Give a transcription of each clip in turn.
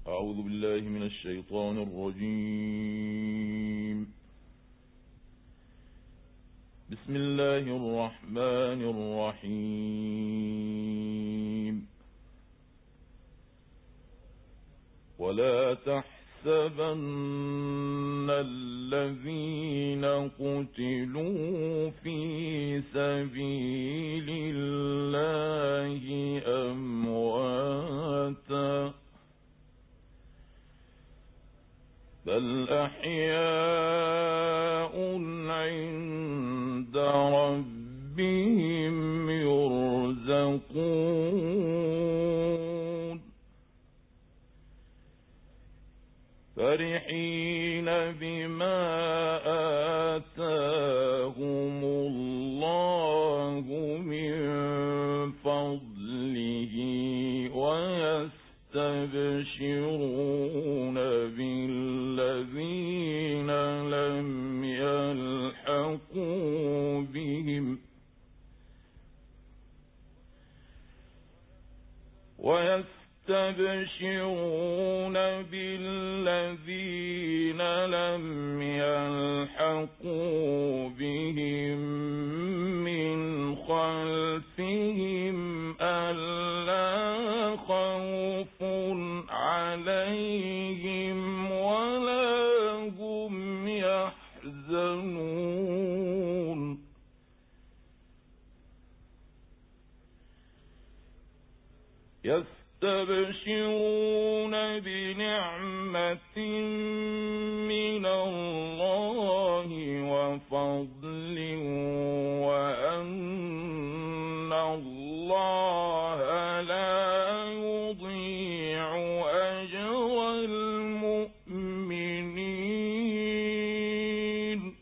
أعوذ بالله من الشيطان الرجيم. بسم الله الرحمن الرحيم. ولا تحسبن الذين قتلوا في سبيل الله أمواتا بل أحياء عند ربهم يرزقون فرحين بما آتاهم الله من فضله ويستبشرون بالذين لم يلحقوا بهم من خلفهم ألا خوف عليهم ولا هم يحزنون يستبشرون بنعمة من الله وفضل وأن الله لا يضيع أجر المؤمنين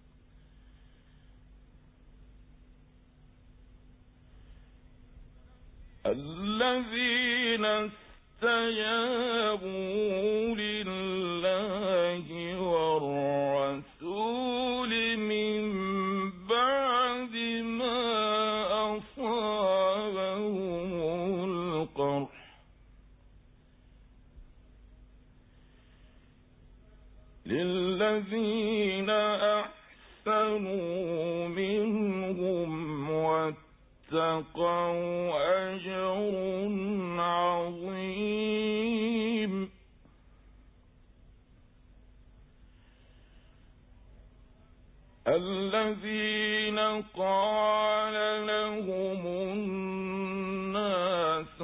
الذين استجابوا لله والرسول من بعد ما أصابهم القرح للذين أحسنوا منهم واتقوا أجر عظيم الذين قال لهم الناس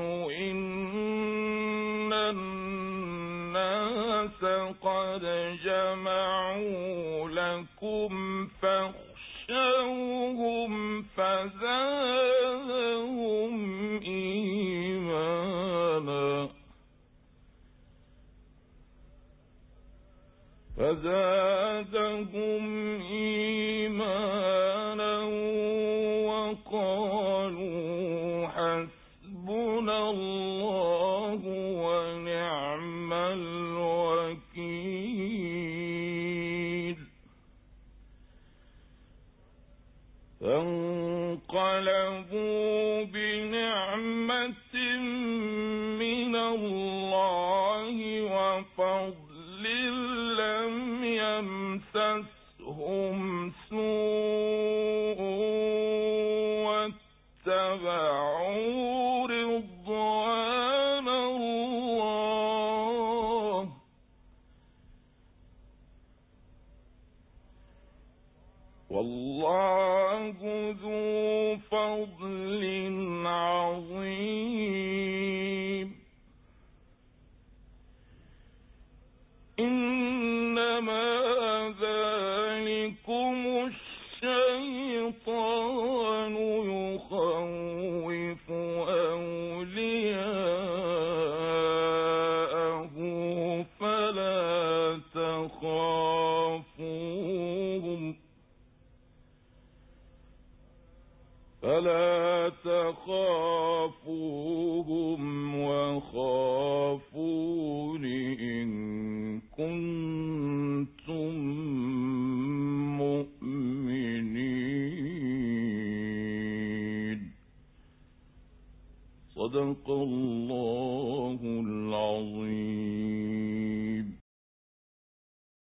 إن الناس قد جمعوا لكم فاخشوهم فزادهم إيمانا وقالوا حسبنا الله ونعم الوكيل فانقلبوا بنعمة من الله وفضل لم يمسسهم